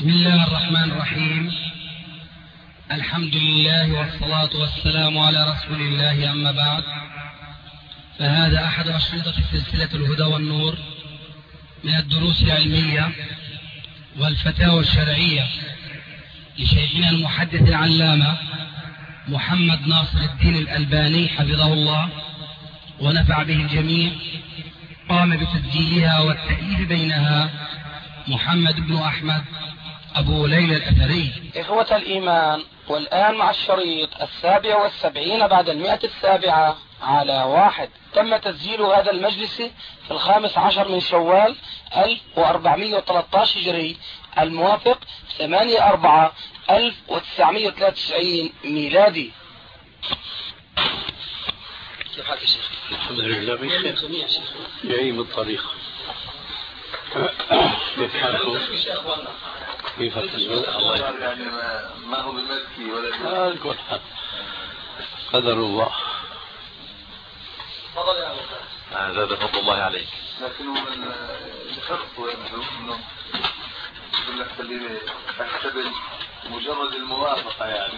بسم الله الرحمن الرحيم. الحمد لله والصلاة والسلام على رسول الله، أما بعد، فهذا أحد أشرطة سلسلة الهدى والنور من الدروس العلمية والفتاوى الشرعية لشيخنا المحدث العلامة محمد ناصر الدين الألباني حفظه الله ونفع به الجميع. قام بتسجيلها والتأليف بينها محمد بن أحمد أبو ليلى الأثري. إخوة الإيمان، والآن مع الشريط 77 بعد 107 على 1. تم تسجيل هذا المجلس في 15 من شوال 1413 هجري، الموافق 8/4/1993 ميلادي. كيف حالك يا شيخ؟ الحمد لله بخير. جاي من الطريق. كيف حالكم؟ كيف الله يعني ما هو بمزكي ولا الكل قدر الله. تفضل يا أبو زاد فضل الله عليك. لكن من ذكرت انه يقول لك خليني احتفل مجرد الموافقه يعني.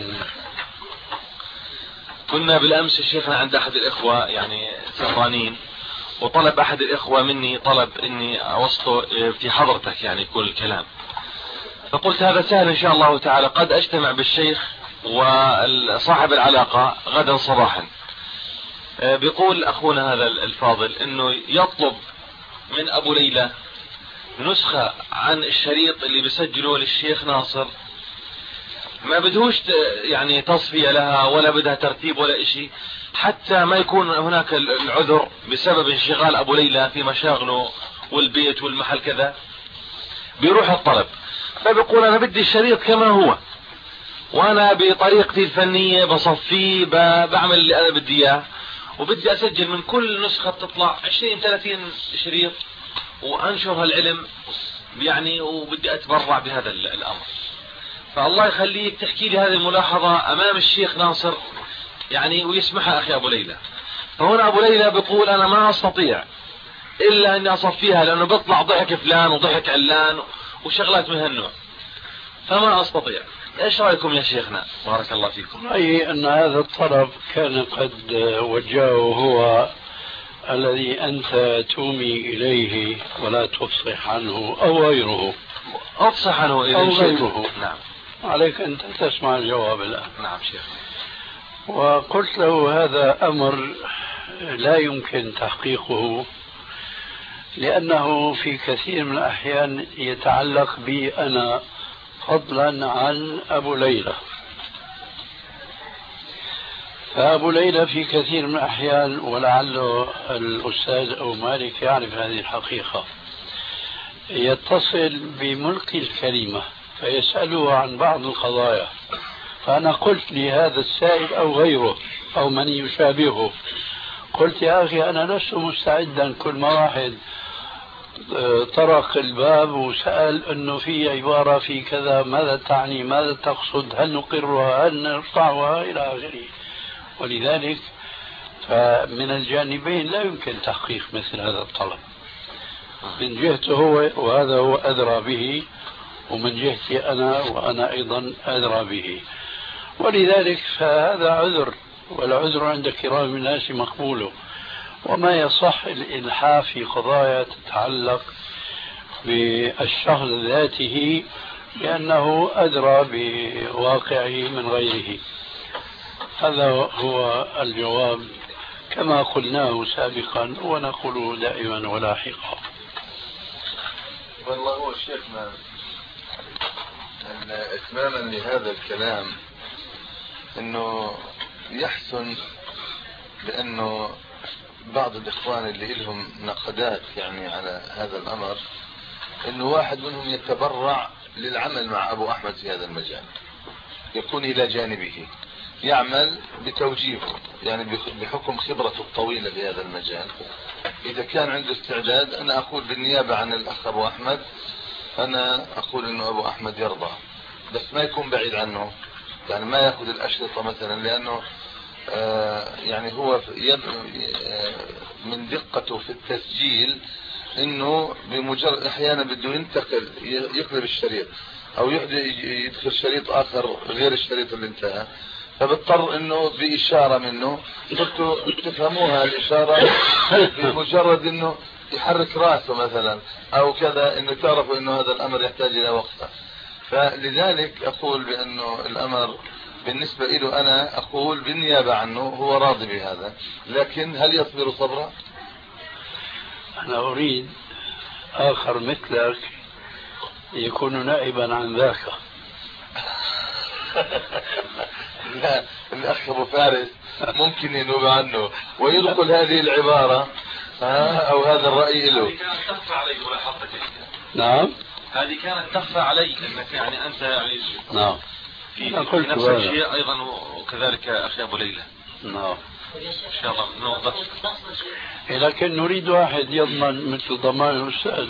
كنا بالامس شيخنا عند احد الاخوه يعني سهرانين، وطلب احد الاخوه مني طلب اني اوصله في حضرتك يعني كل الكلام، فقلت هذا سهل ان شاء الله تعالى، قد اجتمع بالشيخ وصاحب العلاقه غدا صباحا. بيقول اخونا هذا الفاضل انه يطلب من ابو ليلى نسخة عن الشريط اللي بسجله للشيخ ناصر، ما بدهوش يعني تصفية لها ولا بدها ترتيب ولا اشي، حتى ما يكون هناك العذر بسبب انشغال ابو ليلى في مشاغله والبيت والمحل كذا، بيروح الطلب. فبيقول انا بدي الشريط كما هو، وانا بطريقتي الفنية بصفيه بعمل اللي انا بدي اياه، وبدي اسجل من كل نسخة تطلع 20-30 شريط وانشر هالعلم يعني، وبدي اتبرع بهذا الامر. فالله يخليك تحكي لي هذه الملاحظة امام الشيخ ناصر يعني ويسمحها اخي ابو ليلى. فهنا ابو ليلى بيقول انا ما استطيع الا اني اصفيها، لانه بيطلع ضحك فلان وضحك علان وشغلات من هالنوع، فما استطيع. ايش رايكم يا شيخنا؟ بارك الله فيكم. رأيي ان هذا الطلب كان قد وجهه هو الذي أنت تومي إليه ولا تفصح عنه، أو غيره. أفصح عنه إليه أو غيره. نعم. عليك أن تسمع الجواب الآن. نعم شيخ. وقلت له هذا أمر لا يمكن تحقيقه، لأنه في كثير من الأحيان يتعلق بي أنا فضلا عن أبو ليلى. فأبو ليلى في كثير من الأحيان، ولعله الأستاذ أو مالك يعرف هذه الحقيقة، يتصل بملقي الكلمة فيسأله عن بعض القضايا، فأنا قلت لهذا السائل أو غيره أو من يشابهه، قلت يا أخي أنا لست مستعدا كل ما واحد طرق الباب وسأل أنه في عبارة في كذا ماذا تعني، ماذا تقصد، هل نقرها، هل نرفعها إلى آخره. ولذلك فمن الجانبين لا يمكن تحقيق مثل هذا الطلب، من جهته هو وهذا هو أدرى به، ومن جهتي أنا وأنا أيضا أدرى به. ولذلك فهذا عذر، والعذر عند كرام الناس مقبول، وما يصح الإلحاح في قضايا تتعلق بالشخص ذاته لأنه أدرى بواقعه من غيره. هذا هو الجواب كما قلناه سابقا ونقوله دائما ولاحقا. والله هو شيخنا أن إتماما لهذا الكلام أنه يحسن بأنه بعض الإخوان اللي لهم نقدات يعني على هذا الأمر، أنه واحد منهم يتبرع للعمل مع أبو أحمد في هذا المجال، يكون إلى جانبه يعمل بتوجيهه يعني بحكم خبرته الطويلة في هذا المجال. إذا كان عنده استعداد، أنا أقول بالنيابة عن الأخ أبو أحمد، أنا أقول إنه أبو أحمد يرضى، بس ما يكون بعيد عنه، يعني ما يأخذ الأشرطة مثلا، لأنه يعني هو من دقته في التسجيل انه بمجرد احيانا بده ينتقل يقلب الشريط او يدخل شريط اخر غير الشريط اللي انتهى، فبضطر انه باشاره منه قلت تفهموها الاشاره بمجرد انه يحرك راسه مثلا او كذا، انه تعرفوا انه هذا الامر يحتاج الى وقفه. فلذلك اقول بانه الامر بالنسبه له انا اقول بالنيابه عنه هو راضي بهذا، لكن هل يصبر صبرا؟ انا اريد اخر مثلك يكون نائبا عن ذاك. لا، الاخ ابو فارس ممكن ينوب عنه ويدخل هذه العباره او هذا الراي له. هذه كانت تخفى علي ملاحظتك. نعم، هذه كانت تخفى علي انك يعني انت يعني نعم في نفس الشيء ايضا، وكذلك اخي ابو ليلى. نعم ان شاء الله نوضح. لكن نريد واحد يضمن مثل ضمان الاستاذ.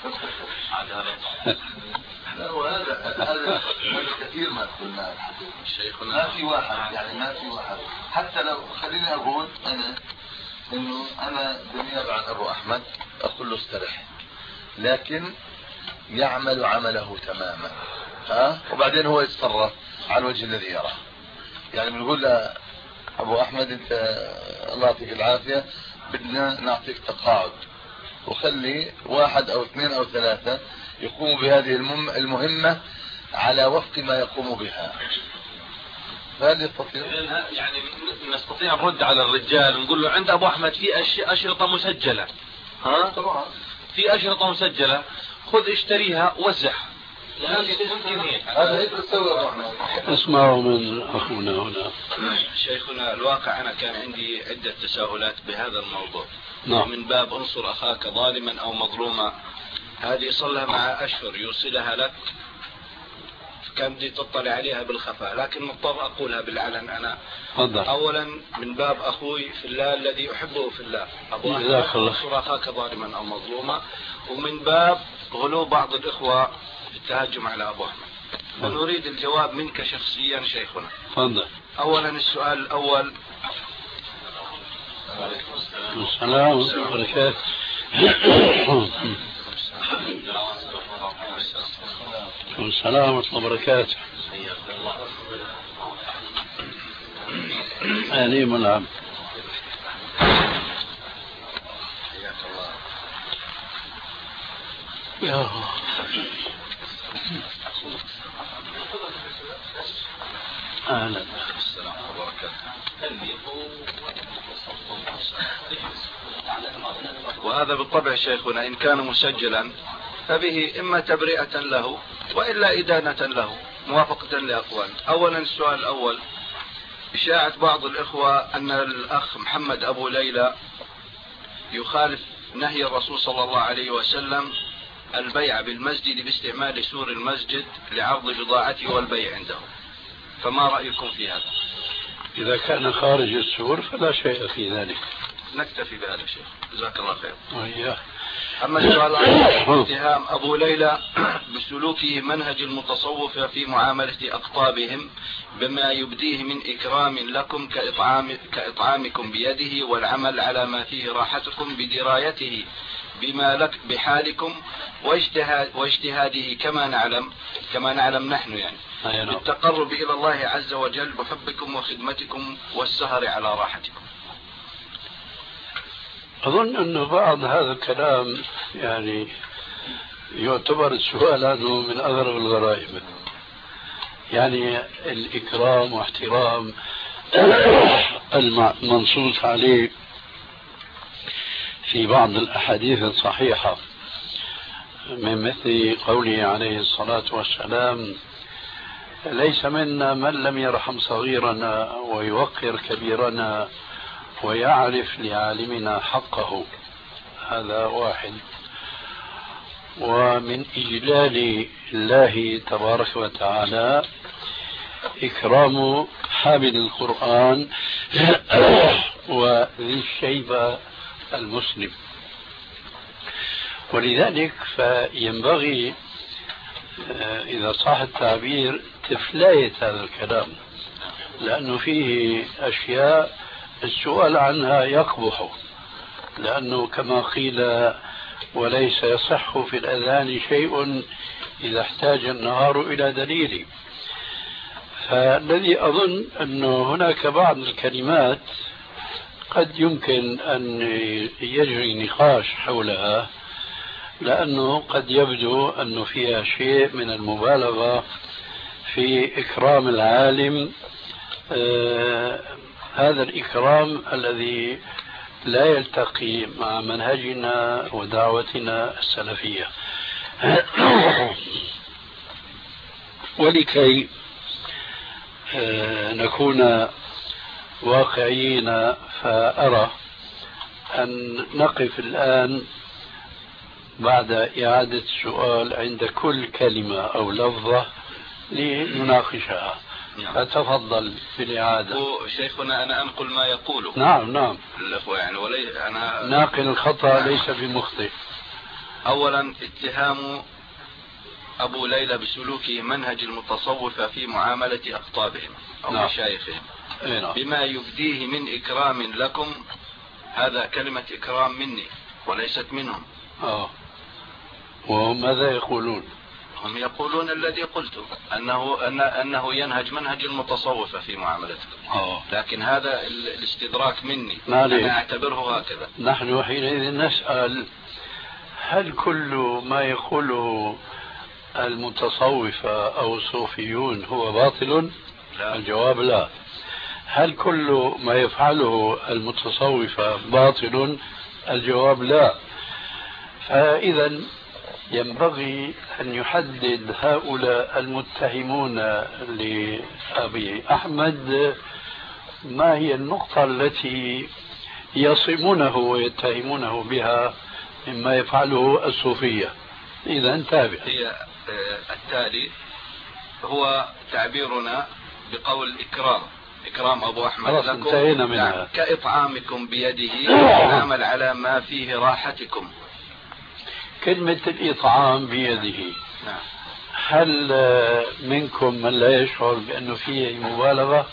هذا كثير ما قلنا شيخنا، ما في واحد يعني ما في واحد. حتى لو خليني اقول انا انه انا بالنيابه عن ابو احمد اقول له استرح، لكن يعمل عمله تماما وبعدين هو يتصرف على الوجه الذي يراه. يعني بنقول له ابو احمد انت الله يعطيك العافيه بدنا نعطيك تقاعد، وخلي واحد او اثنين او ثلاثه يقوموا بهذه المهمه على وفق ما يقوم بها. هل يستطيع؟ يعني نستطيع نرد على الرجال نقول له عند ابو احمد في اشرطه مسجله، طبعا في اشرطه مسجله، خذ اشتريها وزعها. هذا هيك بتسوي ابو احمد. اسمعوا من اخونا هنا. شيخنا الواقع انا كان عندي عده تساؤلات بهذا الموضوع. نعم. من باب انصر اخاك ظالما او مظلوما، هذه صار لها مع اشهر يوصلها لك، كان بدي تطلع عليها بالخفاء، لكن مضطر اقولها بالعلن انا. تفضل. اولا من باب اخوي في الله الذي احبه في الله، ابو احمد انصر اخاك ظالما او مظلوما، ومن باب غلو بعض الاخوه في التهجم على ابو احمد. ونريد الجواب منك شخصيا شيخنا. تفضل. اولا السؤال الاول. السلام ورحمة الله وبركاته. السلام ورحمة الله وبركاته. أهلين والعم. يا الله. أهلا. السلام وبركاته. وهذا بالطبع شيخنا إن كان مسجلا فبه إما تبرئة له وإلا إدانة له موافقة لأقوال. أولا السؤال الأول، إشاعة بعض الإخوة أن الأخ محمد أبو ليلى يخالف نهي الرسول صلى الله عليه وسلم البيع بالمسجد باستعمال سور المسجد لعرض بضاعته والبيع عنده، فما رأيكم في هذا؟ إذا كان خارج السور فلا شيء في ذلك. نكتفي بهذا الشيء، جزاك الله خير. وإياه. أما السؤال الآخر، اتهام أبو ليلى بسلوكه منهج المتصوفة في معاملة أقطابهم بما يبديه من إكرام لكم كإطعامكم بيده والعمل على ما فيه راحتكم بدرايته بما لك بحالكم واجتهاده كما نعلم نحن يعني بالتقرب إلى الله عز وجل بحبكم وخدمتكم والسهر على راحتكم. أظن أنه بعض هذا الكلام يعني يعتبر السؤال عنه من أغرب الغرائب. يعني الإكرام واحترام المنصوص عليه في بعض الأحاديث الصحيحة من مثل قوله عليه الصلاة والسلام: ليس منا من لم يرحم صغيرنا ويوقر كبيرنا ويعرف لعالمنا حقه. هذا واحد. ومن إجلال الله تبارك وتعالى إكرام حامل القرآن وذي الشيبة المسلم. ولذلك فينبغي إذا صح التعبير تفلاية هذا الكلام، لأنه فيه أشياء السؤال عنها يقبح، لأنه كما قيل وليس يصح في الأذان شيء إذا احتاج النهار إلى دليل. فالذي أظن أنه هناك بعض الكلمات قد يمكن أن يجري نقاش حولها، لأنه قد يبدو أنه فيها شيء من المبالغة في إكرام العالم، هذا الإكرام الذي لا يلتقي مع منهجنا ودعوتنا السلفية. ولكي نكون واقعيين، فأرى أن نقف الآن بعد إعادة السؤال عند كل كلمة أو لفظة لنناقشها. فتفضل في الإعادة. شيخنا أنا أنقل ما يقوله. نعم الأخوة يعني أنا ناقل الخطأ ليس بمخطئ. أولا اتهام أبو ليلى بسلوكه منهج المتصوفة في معاملة أقطابهم أو مشايخهم بما يبديه من إكرام لكم، هذا كلمة إكرام مني وليست منهم. وهم ماذا يقولون؟ هم يقولون الذي قلته، أنه ينهج منهج المتصوفة في معاملتكم. لكن هذا الاستدراك مني، أنا أعتبره هكذا. نحن حينئذ نسأل: هل كل ما يقوله المتصوفة أو الصوفيون هو باطل؟ لا. الجواب لا. هل كل ما يفعله المتصوفة باطل؟ الجواب لا. فإذا ينبغي أن يحدد هؤلاء المتهمون لأبي أحمد ما هي النقطة التي يصمونه ويتهمونه بها مما يفعله الصوفية. إذا انتبه. هي التالي هو تعبيرنا بقول إكرام أبو أحمد لكم انتهينا منها. كإطعامكم بيده نعمل على ما فيه راحتكم. كلمة الإطعام بيده، هل منكم من لا يشعر بأنه فيه مبالغة؟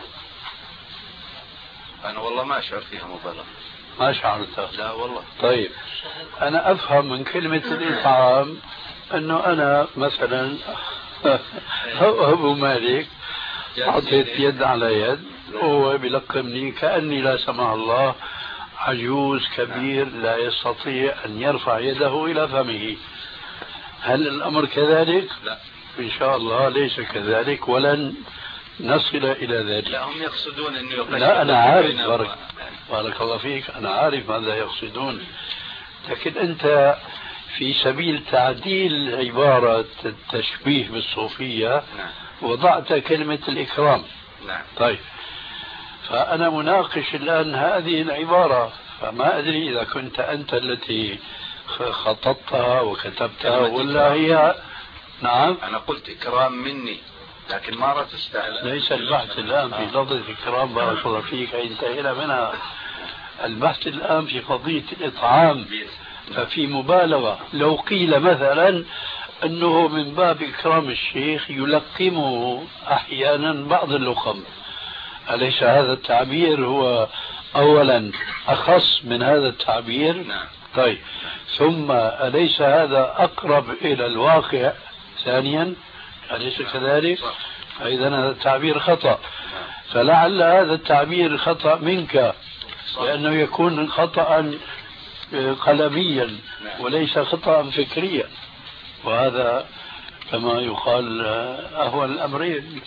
أنا والله ما أشعر فيها مبالغة. ما شعرت؟ لا والله. طيب أنا أفهم من كلمة الإطعام أنه أنا مثلا أبو مالك حطيت يد على يد وهو بيلقمني كأني لا سمح الله عجوز كبير لا يستطيع أن يرفع يده إلى فمه. هل الأمر كذلك؟ لا إن شاء الله ليس كذلك، ولن نصل إلى ذلك. لا، هم يقصدون أنه لا أنا عارف، بارك الله فيك، أنا عارف ماذا يقصدون، لكن أنت في سبيل تعديل عبارة التشبيه بالصوفية وضعت كلمة الإكرام. طيب فأنا مناقش الآن هذه العبارة، فما أدري إذا كنت أنت التي خططتها وكتبتها ولا هي. نعم أنا قلت إكرام مني، لكن ما رأت استعلاء. ليس البحث الآن في لفظة إكرام، بارك الله فيك، انتهينا منها. البحث الآن في قضية الإطعام، ففي مبالغة. لو قيل مثلا أنه من باب إكرام الشيخ يلقمه أحيانا بعض اللقم، أليس هذا التعبير هو أولا أخص من هذا التعبير؟ طيب ثم أليس هذا أقرب إلى الواقع ثانيا؟ أليس كذلك؟ فإذا هذا التعبير خطأ، فلعل هذا التعبير خطأ منك، لأنه يكون خطأ قلميا وليس خطأ فكريا، وهذا كما يقال أهون الأمرين.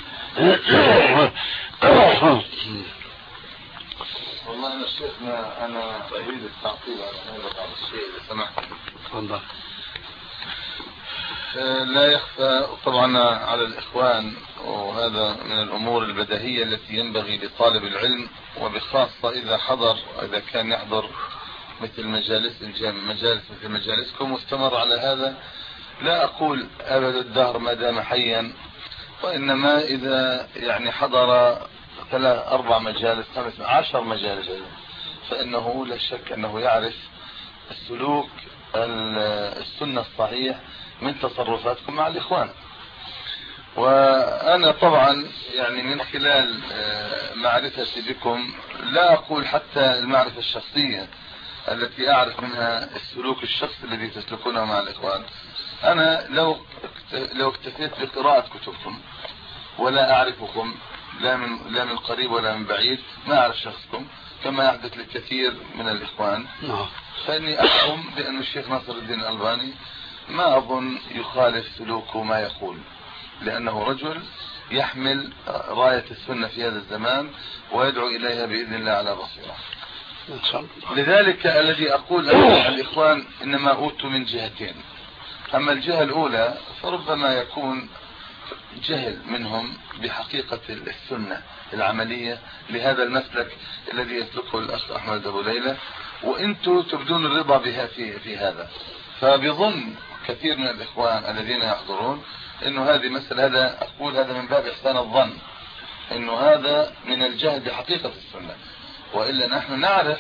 والله أنا شيخنا أنا أريد التعقيب على هذا بعض الشيء إذا سمحت. تفضل. لا يخفى طبعا على الإخوان، وهذا من الأمور البديهية التي ينبغي لطالب العلم، وبخاصة إذا كان يحضر مثل مجالس مثل مجالسكم واستمر على هذا. لا أقول أبد الدهر ما دام حيا، وإنما إذا يعني حضر 3 4 مجالس 5 10 مجالس فإنه لا شك أنه يعرف السلوك السنة الصحيح من تصرفاتكم مع الإخوان. وأنا طبعا يعني من خلال معرفتي بكم، لا أقول حتى المعرفة الشخصية، التي أعرف منها السلوك الشخصي الذي تسلكونه مع الإخوان. أنا لو اكتفيت بقراءة كتبكم ولا أعرفكم لا من قريب ولا من بعيد، ما أعرف شخصكم كما يحدث للكثير من الإخوان، فإني أحكم بأن الشيخ ناصر الدين الألباني ما أظن يخالف سلوكه ما يقول، لأنه رجل يحمل راية السنة في هذا الزمان ويدعو إليها بإذن الله على بصيرة. لذلك الذي أقول الإخوان إنما أوتوا من جهتين. أما الجهة الأولى فربما يكون جهل منهم بحقيقة السنة العملية لهذا المسلك الذي يسلكه الأخ أحمد أبو ليلى، وأنتم تبدون الرضا بها في هذا. فبظن كثير من الإخوان الذين يحضرون إنه هذه مسألة، هذا أقول هذا من باب إحسان الظن، إنه هذا من الجهل بحقيقة السنة. وإلا نحن نعرف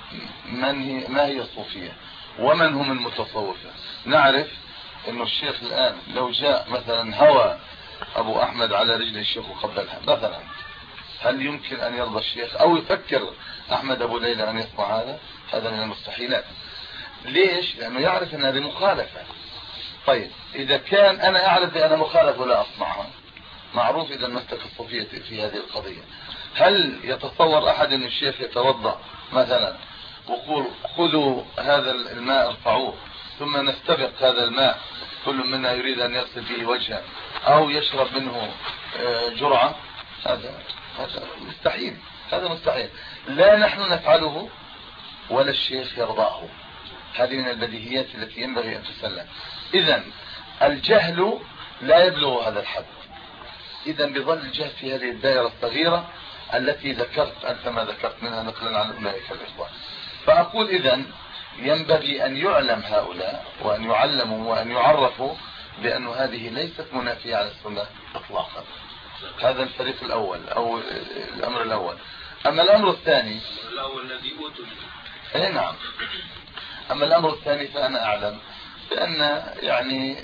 ما هي الصوفية ومن هم المتصوفة. نعرف إنه الشيخ الآن لو جاء مثلا هوى أبو أحمد على رجل الشيخ وقبلها مثلا، هل يمكن أن يرضى الشيخ أو يفكر أحمد أبو ليلى أن يصنع هذا؟ هذا من المستحيلات. ليش؟ لأنه يعرف أن هذه مخالفة. طيب إذا كان أنا أعرف بأن مخالف ولا أصنعها، معروف إذا مسلك الصوفية في هذه القضية. هل يتصور أحد أن الشيخ يتوضأ مثلا ويقول خذوا هذا الماء ارفعوه ثم نستبق هذا الماء كل منا يريد أن يغسل به وجهه أو يشرب منه جرعة؟ هذا مستحيل، هذا مستحيل. لا نحن نفعله ولا الشيخ يرضاه. هذه من البديهيات التي ينبغي أن تسلم. إذن الجهل لا يبلغ هذا الحد. إذن بظل الجهل في هذه الدائرة الصغيرة التي ذكرت أنت ما ذكرت منها نقلا عن أولئك الإخوان. فأقول إذن ينبغي أن يعلم هؤلاء وأن يعلموا وأن يعرفوا بأن هذه ليست منافية على السنة إطلاقا. هذا الفريق الأول أو الأمر الأول. أما الأمر الثاني الذي أوتوا نعم. أما الأمر الثاني فأنا أعلم بأن يعني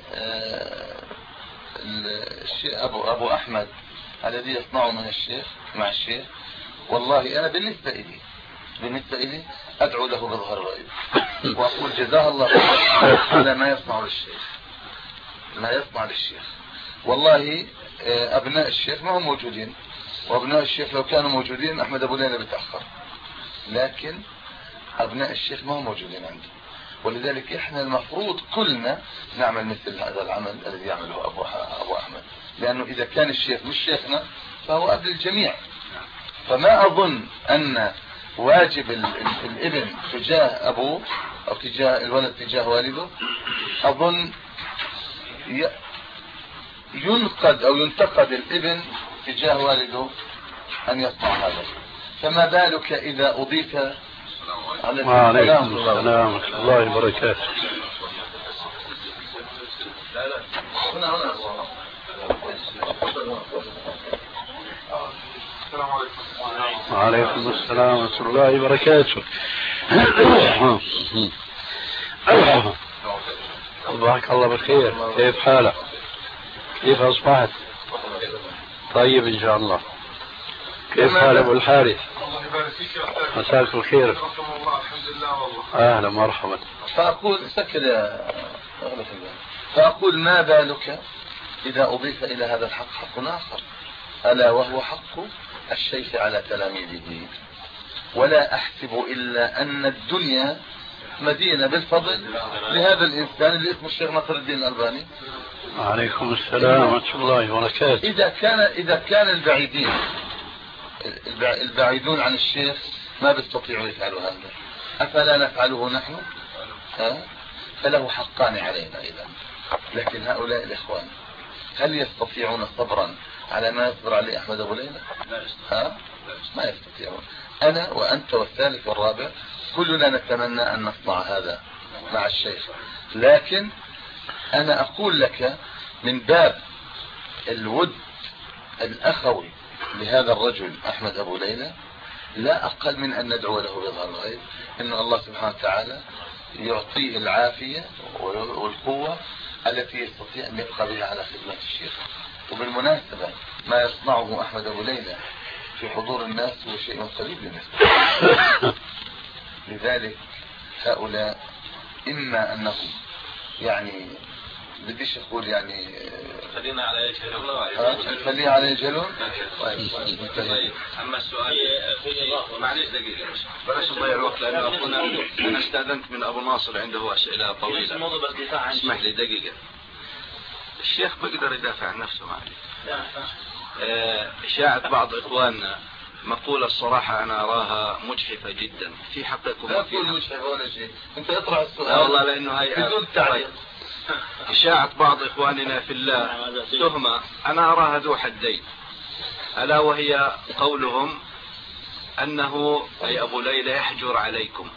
الشيخ أبو أحمد الذي يصنعه من الشيخ مع الشيخ، والله أنا بالنسبة إلي أدعو له بظهر الغيب وأقول جزاه الله خير على ما يصنع للشيخ. والله أبناء الشيخ ما هم موجودين، وأبناء الشيخ لو كانوا موجودين أحمد أبو ليلى بتأخر، لكن أبناء الشيخ ما هم موجودين عندي. ولذلك إحنا المفروض كلنا نعمل مثل هذا العمل الذي يعمله أبو أحمد، لأنه إذا كان الشيخ مش شيخنا فهو أب للجميع. فما أظن أن واجب الابن تجاه أبوه أو تجاه الولد تجاه والده، أظن ينقد أو ينتقد الابن تجاه والده أن يصنع هذا. فما بالك إذا أضيف وعليكم السلام ورحمة الله وبركاته. وعليكم السلام ورحمة الله وبركاته. صباحك الله بالخير، كيف حالك؟ كيف أصبحت؟ طيب إن شاء الله. كيف حال أبو الحارث؟ مساك الخير. أهلا مرحبا. فأقول ما بالك إذا أضيف إلى هذا الحق حق آخر، ألا وهو حق الشيخ على تلاميذه. ولا أحسب إلا أن الدنيا مدينة بالفضل لهذا الإنسان اللي اسمه الشيخ ناصر الدين الألباني. وعليكم السلام ورحمة الله وبركاته. إذا كان البعيدون عن الشيخ ما بيستطيعوا يفعلوا هذا، أفلا نفعله نحن؟ فله حقان علينا إذا. لكن هؤلاء الإخوان هل يستطيعون صبرا على ما يصبر عليه أحمد أبو ليلى؟ ما يستطيعون. أنا وأنت والثالث والرابع كلنا نتمنى أن نصنع هذا مع الشيخ، لكن أنا أقول لك من باب الود الأخوي لهذا الرجل أحمد أبو ليلى لا أقل من أن ندعو له بظهر الغيب إن الله سبحانه وتعالى يعطيه العافية والقوة التي يستطيع أن يبقى بها على خدمة الشيخ. وبالمناسبة ما يصنعه أحمد أبو ليلى في حضور الناس هو شيء قريب للنسبة. لذلك هؤلاء إما أنهم يعني بديش أقول يعني خلينا على يجهلون. خلينا على يجهلون. طيب أما السؤال معلش دقيقة بلاش نضيع الوقت لأنه أخونا أنا استأذنت من أبو ناصر عنده أسئلة طويلة. اسمح لي دقيقة. الشيخ بيقدر يدافع عن نفسه معي. إشاعة بعض إخواننا مقولة الصراحة أنا أراها مجحفة جدا في حقكم. لا تقول مجحفة ولا شيء، أنت اطرح السؤال. لا والله لأنه هاي بدون تعليق. إشاعة بعض إخواننا في الله تهمة أنا أراها ذو حدين، ألا وهي قولهم أنه أي أبو ليلى يحجر عليكم.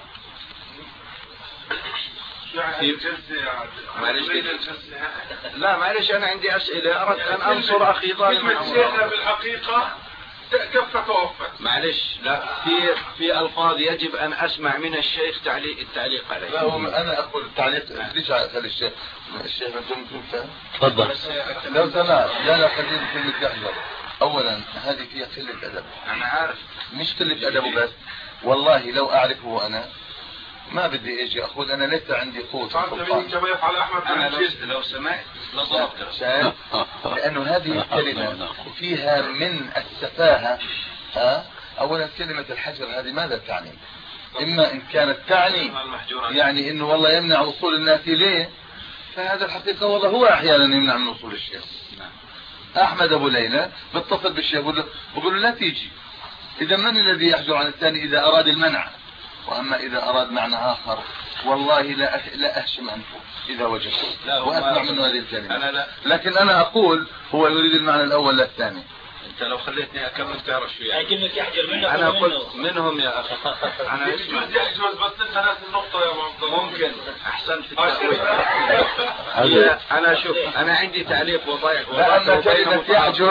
لا معلش أنا عندي أسئلة أردت أن أنصر أخي ظالم. كلمة بالحقيقة كفة ووفت. معلش لا في ألفاظ يجب أن أسمع من الشيخ التعليق عليه. لا أنا أقول التعليق ليش خلي الشيخ أنتم فاهم؟ تفضل. لو سمعت لا خلينا كلمة يحجر. أولا هذه فيها قلة أدب. أنا عارف مش قلة أدب بس، والله لو أعرفه أنا ما بدي اجي اقول انا ليس عندي قوة سلطان. كما يفعل احمد انا لو سمعت شايف؟ لانه هذه الكلمة فيها من السفاهة. اولا كلمة الحجر هذه ماذا تعني؟ اما ان كانت تعني يعني انه والله يمنع وصول الناس اليه، فهذا الحقيقة والله هو احيانا يمنع من وصول الشيخ. احمد ابو ليلى بيتصل بالشيخ بقول له لا تيجي. اذا من الذي يحجر عن الثاني اذا اراد المنع؟ واما اذا اراد معنى اخر والله لا اهشم انفه اذا وجدته واسمع منه هذه الكلمة. لكن انا اقول هو يريد المعنى الاول لا الثاني. انت لو خليتني اكمل تعرف شو يعني. كلمة يحجر منك انا قلت منهم يا اخي. انا يجوز يحجز بس انت ناس النقطة يا معظم. ممكن احسنت في التأويل. انا شوف انا عندي تعليق وضايق. لان كلمة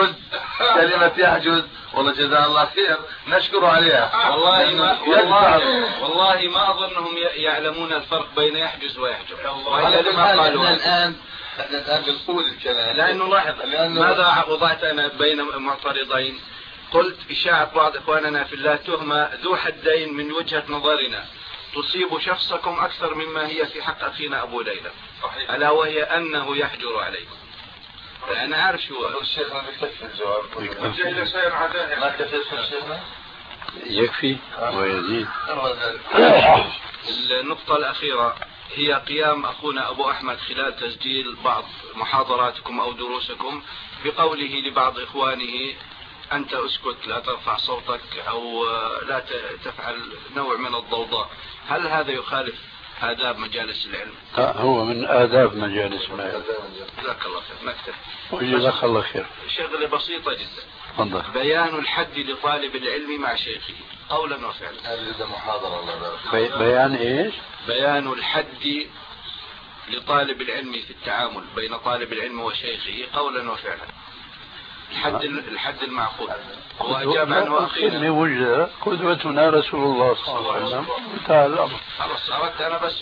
يحجز والله جزاه الله خير نشكره عليها. والله ما اظنهم يعلمون الفرق بين يحجز ويحجر. احنا الان بنقول الكلام لانه لاحظ ماذا وضعت انا بين معترضين. قلت إشاعة بعض إخواننا في الله تهمة ذو حدين من وجهة نظرنا تصيب شخصكم أكثر مما هي في حق أخينا أبو ليلى. ألا وهي أنه يحجر عليكم. أنا عارف شو الشيخ ما بيكفي الجواب. ما كفيت الشيخ يكفي ويزيد. النقطة الأخيرة هي قيام أخونا أبو أحمد خلال تسجيل بعض محاضراتكم أو دروسكم بقوله لبعض إخوانه أنت أسكت لا ترفع صوتك أو لا تفعل نوع من الضوضاء. هل هذا يخالف آداب مجالس العلم؟ هو من آداب مجالس العلم. جزاك الله خير. نكتب. وجزاك الله خير. شغلة بسيطة جدا. تفضل. بيان الحد لطالب العلم مع شيخه قولا وفعلا. هذه محاضرة الله بيان ايش؟ بيان الحد لطالب العلم في التعامل بين طالب العلم وشيخه قولا وفعلا. الحد المعقول. وأجاب عنه أخيرا. وجه قدوتنا رسول الله صلى الله عليه وسلم. انتهى الأمر. خلاص أردت أنا بس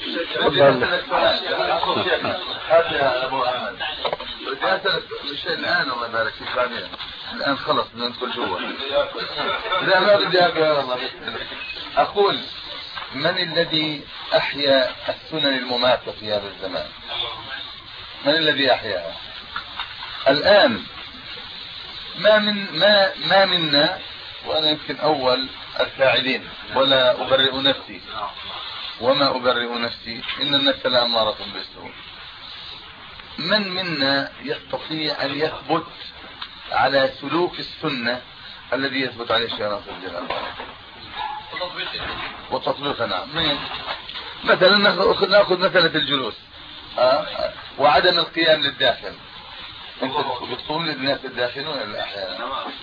هذا يا أبو أحمد بدي أسألك مش الآن وما بالك فيك بعدين. الآن خلص بدنا ندخل جوا. لا ما بدي أقول والله. أقول من الذي أحيا السنن المماتة في هذا الزمان؟ من الذي أحياها؟ الآن ما منا، وأنا يمكن أول الفاعلين ولا أبرئ نفسي وما أبرئ نفسي إن النفس لأمارة بالسوء. من منا يستطيع أن يثبت على سلوك السنة الذي يثبت عليه الشيخ ناصر الجلال وتطبيقها؟ نعم. مثلا نأخذ مسألة الجلوس وعدم القيام للداخل. انت بتقوم للناس الداخلون ولا احيانا؟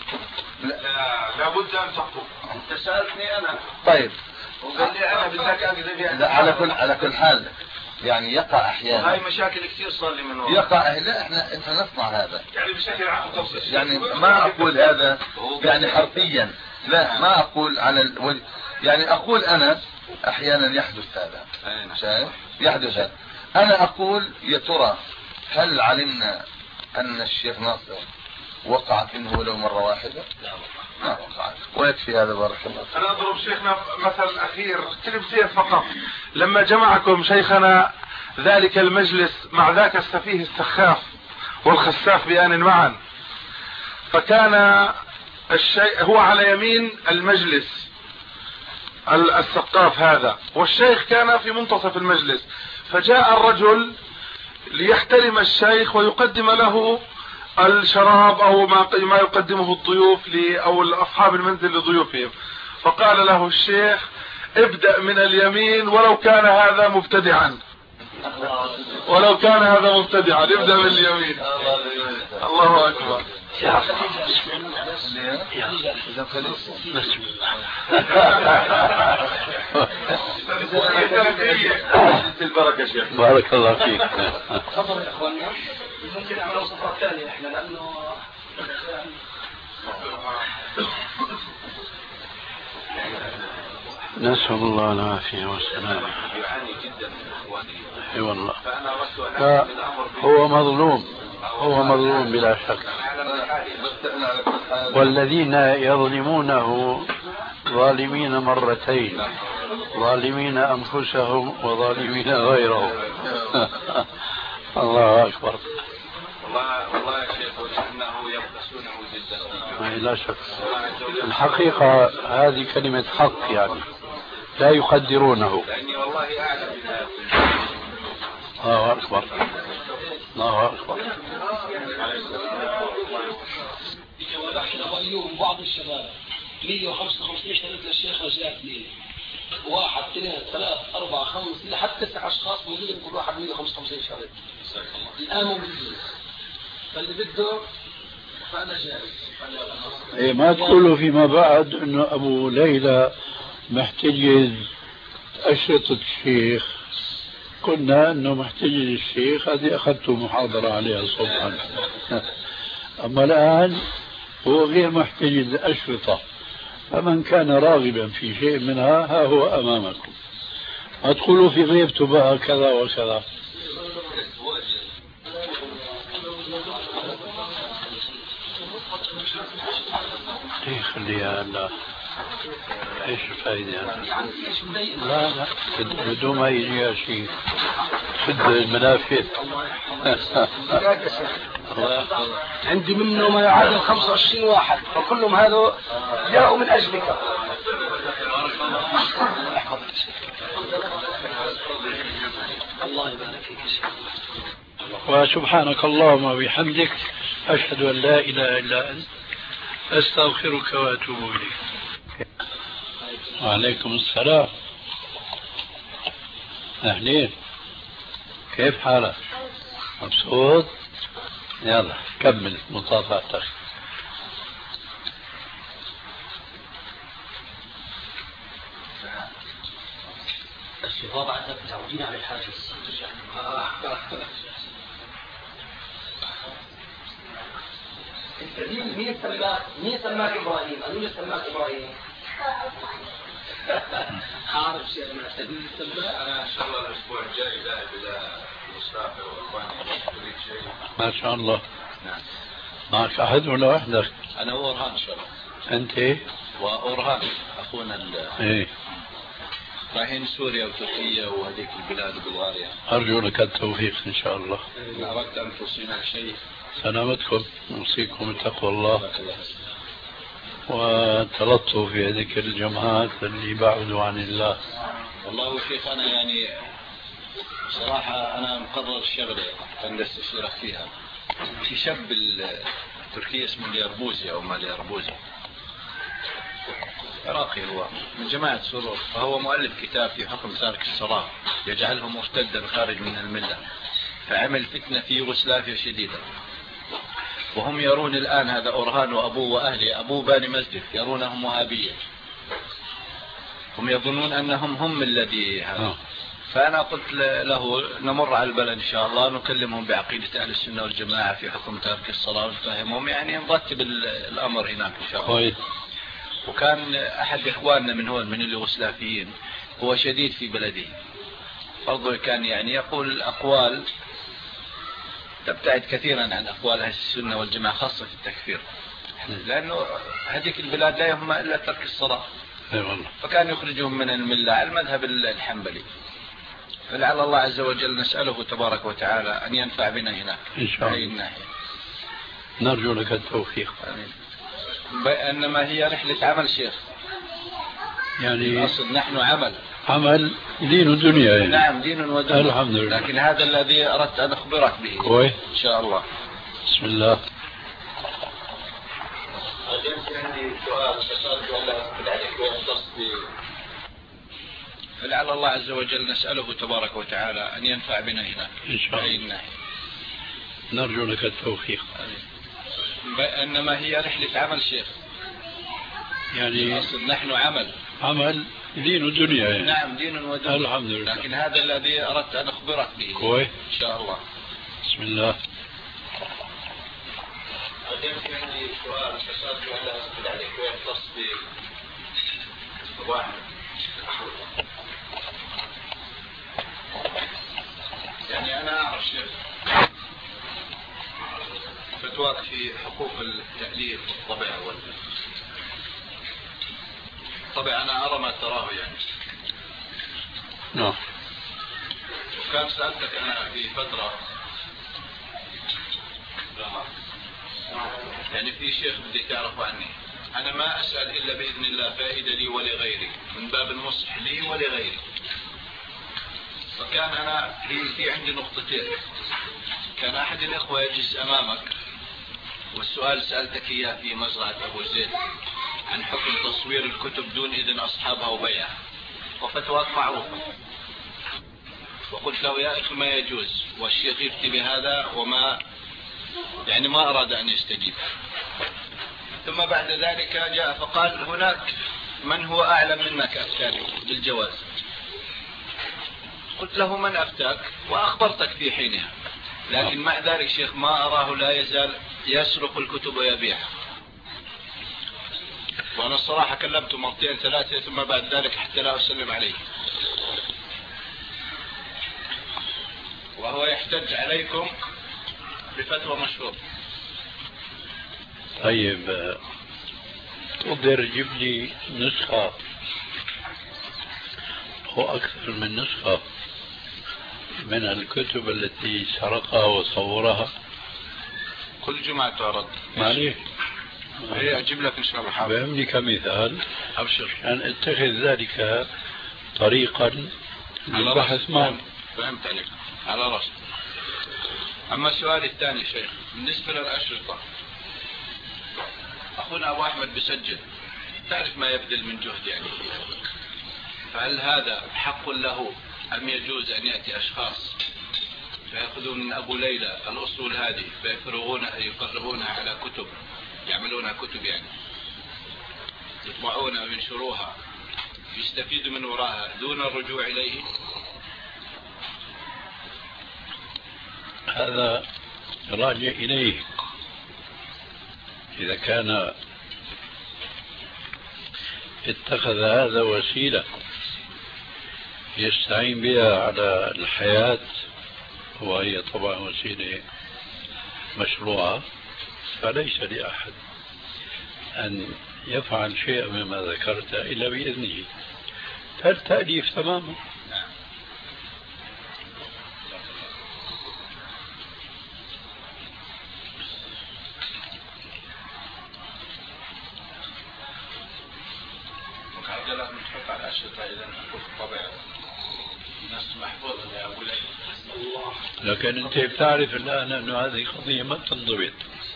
لابد ان تقوم. انت سألتني انا. طيب وقال لي انا بدك اقدر على كل حال يعني يقع احيانا. هاي مشاكل كثير صار لي من وراء. يقع. لا احنا نصنع هذا يعني بشكل عام يعني ما اقول هذا يعني حرفيا، لا ما اقول على يعني اقول انا احيانا يحدث هذا. شايف يحدث هذا. انا اقول يا ترى هل علمنا أن الشيخ ناصر وقعت منه ولو مرة واحدة؟ ما وقعت، ويكفي هذا. بارك الله. أنا أضرب شيخنا مثل أخير كلمتين فقط. لما جمعكم شيخنا ذلك المجلس مع ذاك السفيه السخاف والخساف بآن معا، فكان الشيخ هو على يمين المجلس السقاف هذا، والشيخ كان في منتصف المجلس، فجاء الرجل ليحترم الشيخ ويقدم له الشراب او ما يقدمه الضيوف او اصحاب المنزل لضيوفهم، فقال له الشيخ ابدأ من اليمين ولو كان هذا مبتدعا، ولو كان هذا مبتدعا ابدأ من اليمين. الله اكبر. البركة شيخ. بارك الله فيك. تفضل يا اخواننا. ممكن نعمل صفحة ثانية احنا لانه نسأل الله العافية والسلامة. يعاني جدا من اخواني. اي والله. فانا اردت ان هو مظلوم، هو مظلوم بلا شك. والذين يظلمونه ظالمين مرتين، ظالمين أنفسهم وظالمين غيرهم. الله أكبر. والله يا شيخ انه يبخسونه جدا. لا شك. الحقيقة هذه كلمة حق، يعني لا يقدرونه. لاني والله اعلم بها. الله أكبر. الله أكبر. أبو أيوب بعض الشباب 155 اشتريت للشيخ رجاء 2 1 2 3 4 5 لحتى 9 أشخاص موجودين، كل واحد 155 شريط الآن موجودين، فاللي بده فأنا جاهز. ما تقولوا فيما بعد انه ابو ليلى محتجز اشرطة الشيخ. قلنا انه محتجز الشيخ، هذه اخذت محاضرة عليها صبحا. اما الان هو غير محتجز اشرطة، فمن كان راغبا في شيء منها ها هو امامكم. ما تقولوا في غيبته بقى كذا وكذا. ليه خليها؟ لا ايش الفائدة يعني؟ لا بدون ما يجيها شيء سد المنافذ. عندي منه ما يعادل 25 واحد، فكلهم هذا جاءوا من اجلك. الله يبارك فيك يا شيخ. وسبحانك اللهم وبحمدك أشهد أن لا إله إلا أنت أستغفرك وأتوب إليك. وعليكم السلام. أهلين، كيف حالك؟ مبسوط؟ يلا كمل مطابعتك. الشباب عندك متعودين على الحاجز. مين سماك ابراهيم؟ قالوا لي سماك ابراهيم. عارف شيخنا مين سماك؟ انا ان شاء الله الاسبوع الجاي ذاهب الى مصطفى واخواني اريد شيء. ما شاء الله. نعم. معك أحد ولا وحدك؟ انا وأورهان ان شاء الله. أنت؟ وأورهان اخونا إيه. رايحين سوريا وتركيا وهذيك البلاد وبلغاريا. أرجو لك التوفيق إن شاء الله. إن أردت أن توصينا شيء. سلامتكم، نوصيكم بتقوى الله وتلطفوا في هذيك الجماعات اللي بعدوا عن الله. والله شيخ أنا يعني صراحة أنا مقرر شغلة كان استشيرك فيها. في شاب تركيا اسمه اليربوزي أو ما اليربوزي، عراقي هو من جماعة سرور، فهو مؤلف كتاب في حكم تارك الصلاة يجعله مرتدا خارج من الملة، فعمل فتنة في يوغوسلافيا شديدة. وهم يرون الآن هذا أورهان وأبوه وأهله أبوه باني مسجد يرونهم وهابية، هم يظنون أنهم هم الذي هذا. فأنا قلت له نمر على البلد إن شاء الله نكلمهم بعقيدة أهل السنة والجماعة في حكم تارك الصلاة ونفهمهم، يعني نرتب الأمر هناك إن شاء الله. وكان أحد إخواننا من هون من اليوغوسلافيين هو شديد في بلده، برضه كان يعني يقول أقوال تبتعد كثيرا عن أقوال أهل السنة والجماعة خاصة في التكفير، لأنه هذيك البلاد لا يهمها إلا ترك الصلاة، فكان يخرجهم من الملة على المذهب الحنبلي. فلعل الله عز وجل نسأله تبارك وتعالى أن ينفع بنا هناك إن شاء الله. نرجو لك التوفيق. إنما هي رحلة عمل شيخ، يعني أصل نحن عمل دين ودنيا يعني. نعم دين ودنيا الحمد لله. لكن هذا الذي أردت أن أخبرك به كويس إن شاء الله. بسم الله. عندي سؤال فسألت الله ويختص فلعل الله عز وجل نسأله تبارك وتعالى أن ينفع بنا هناك إن شاء الله. نرجو لك التوفيق. إنما هي رحلة عمل شيخ، يعني أصل نحن عمل دين ودنيا يعني. نعم دين ودنيا الحمد لله. لكن هذا الذي أردت أن أخبرك به كويس إن شاء الله. بسم الله. عندي سؤال فسألت الله ويختص بواحد، يعني أنا أعرف شيخ فتواك في حقوق التأليف والطبع طبعا أنا أرى ما تراه يعني. نعم. وكان سألتك أنا في فترة يعني في شيخ بدي تعرف عني، أنا ما أسأل إلا بإذن الله فائدة لي ولغيري من باب النصح لي ولغيري. فكان أنا في عندي نقطتين، كان أحد الإخوة يجلس أمامك والسؤال سألتك إياه في مزرعة أبو زيد عن حكم تصوير الكتب دون إذن أصحابها وبيعها، وفتواك معروفة، وقلت له يا أخي ما يجوز، والشيخ يفتي بهذا وما يعني ما أراد أن يستجيب. ثم بعد ذلك جاء فقال هناك من هو أعلم منك أفتاني بالجواز. قلت له من أفتاك وأخبرتك في حينها، لكن مع ذلك شيخ ما أراه لا يزال يسرق الكتب ويبيعها. وأنا الصراحة كلمته مرتين ثلاثة ثم بعد ذلك حتى لا أسلم عليه، وهو يحتج عليكم بفتوى مشهور. طيب تقدر تجيب لي نسخة أو أكثر من نسخة من الكتب التي سرقها وصورها؟ كل جمعة تعرض. معليش هي أجيب لك إن شاء الله. حاضر. بهمني كمثال أبشر أن أتخذ ذلك طريقا للبحث معه. فهمت عليك على رأسي. أما السؤال الثاني شيخ بالنسبة للأشرطة، أخونا أبو أحمد بسجل، تعرف ما يبذل من جهد يعني، فهل هذا حق له أم يجوز أن يأتي أشخاص فيأخذون من أبو ليلى الأصول هذه فيقربونها على كتب، يعملونها كتب يعني يطبعونها وينشروها يستفيدوا من وراءها دون الرجوع إليه؟ هذا راجع إليه إذا كان اتخذ هذا وسيلة يستعين بها على الحياة، وهي طبعا وسيلة مشروعة، فليس لأحد أن يفعل شيئا مما ذكرت إلا بإذنه. فالتأليف تماما. لكن أنت بتعرف الآن أن هذه قضية ما تنضبط،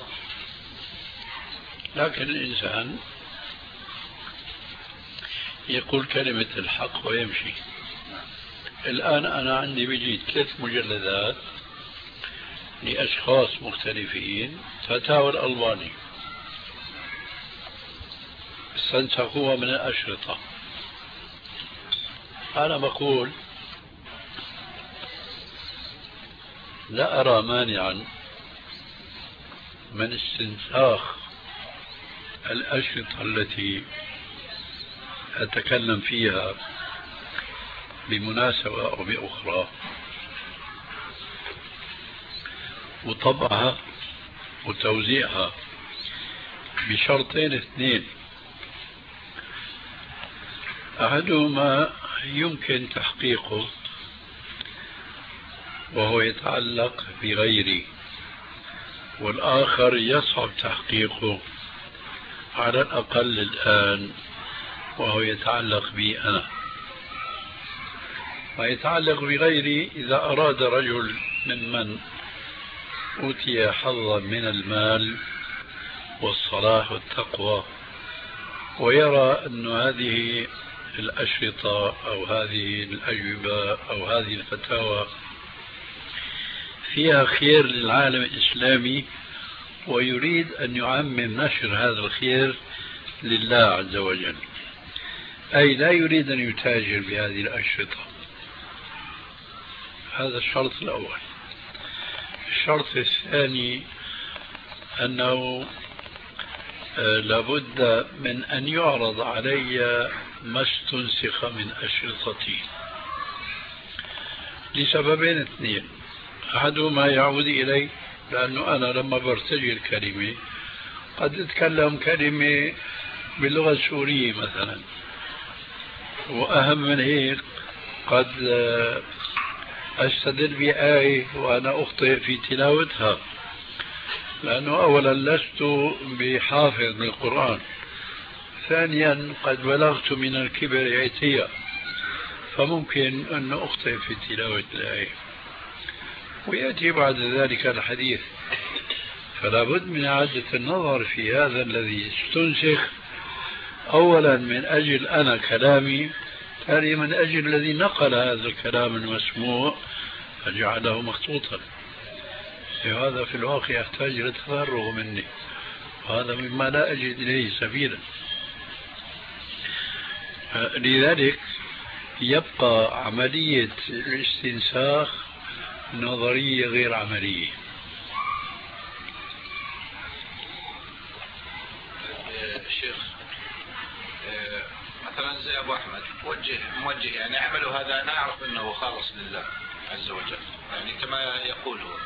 لكن الإنسان يقول كلمة الحق ويمشي. الآن أنا عندي بيجي 3 مجلدات لأشخاص مختلفين، فتاوى الألباني استنسخوها من الأشرطة. أنا بقول لا أرى مانعا من استنساخ الأشرطة التي أتكلم فيها بمناسبة أو بأخرى، وطبعها وتوزيعها بشرطين اثنين. أحدهما يمكن تحقيقه وهو يتعلق بغيري، والآخر يصعب تحقيقه على الأقل الآن وهو يتعلق بي أنا. ويتعلق بغيري إذا أراد رجل ممن أوتي حظا من المال والصلاح والتقوى ويرى أن هذه الأشرطة أو هذه الأجوبة أو هذه الفتاوى فيها خير للعالم الإسلامي ويريد أن يعمم نشر هذا الخير لله عز وجل، أي لا يريد أن يتاجر بهذه الأشرطة. هذا الشرط الأول. الشرط الثاني أنه لابد من أن يعرض علي ما استنسخ من أشرطتي لسببين اثنين. أحدهما يعود إلي لأنه أنا لما برتجل كلمة قد أتكلم كلمة باللغة السورية مثلا، وأهم من هيك قد أستدل بآية وأنا أخطئ في تلاوتها، لأنه أولا لست بحافظ للقرآن، ثانيا قد بلغت من الكبر عتيا فممكن أن أخطئ في تلاوة الآية، ويأتي بعد ذلك الحديث. فلا بد من إعادة النظر في هذا الذي استنسخ، أولا من أجل أنا كلامي، ثانيا من أجل الذي نقل هذا الكلام المسموع فجعله مخطوطا. هذا في الواقع يحتاج إلى تفرغ مني، وهذا مما لا أجد إليه سبيلا. لذلك يبقى عملية الاستنساخ نظرية غير عملية. شيخ مثلا زي أبو أحمد موجه يعني عمله هذا أنا أعرف أنه خالص لله عز وجل، يعني كما يقول هو.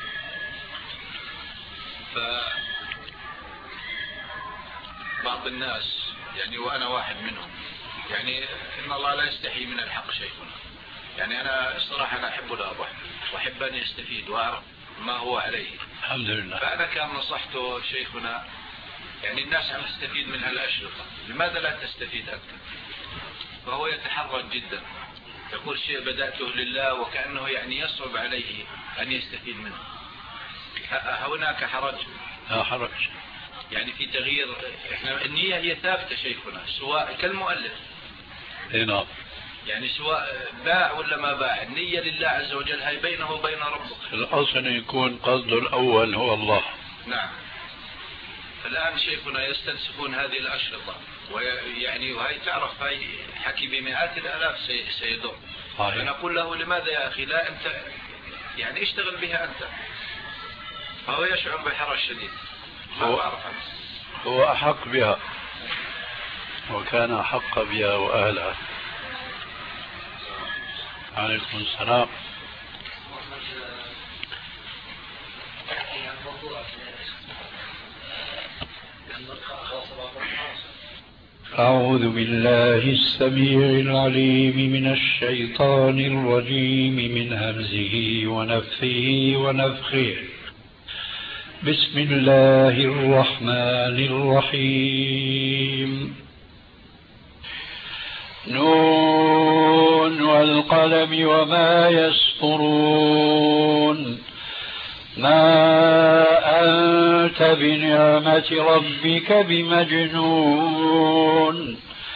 فبعض الناس يعني وأنا واحد منهم يعني إن الله لا يستحي من الحق شيخنا، يعني أنا الصراحة أنا أحب أبو أحمد وأحب أن يستفيد وأعرف ما هو عليه الحمد لله. فأنا كان نصحته شيخنا يعني الناس عم تستفيد من هالأشرطة، لماذا لا تستفيد أنت؟ فهو يتحرج جدا، يقول شيء بدأته لله وكأنه يعني يصعب عليه أن يستفيد منه. هناك حرج؟ لا حرج، يعني في تغيير. احنا النية هي ثابتة شيخنا سواء كالمؤلف، نعم، يعني سواء باع ولا ما باع النية لله عز وجل، هي بينه وبين ربه. الأصل يكون قصده الأول هو الله. نعم. الآن شيخنا يستنسخون هذه الأشرطة ويعني وهي تعرف هاي حكي بمئات الآلاف سيدور. فنقول له لماذا يا أخي لا أنت يعني اشتغل بها أنت. فهو يشعر بحرج شديد. هو أحق بها وكان أحق بها وأهلها. عليكم السلام. أعوذ بالله السميع العليم من الشيطان الرجيم من همزه ونفثه ونفخه. بسم الله الرحمن الرحيم. نون والقلم وما يسطرون. ما أنت بنعمة ربك بمجنون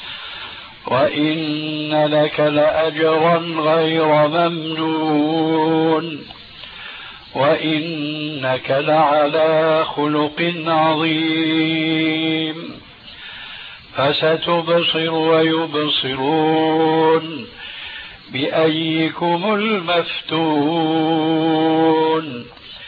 وإن لك لأجرا غير ممنون وإنك لعلى خلق عظيم. فستبصر ويبصرون بأيكم المفتون.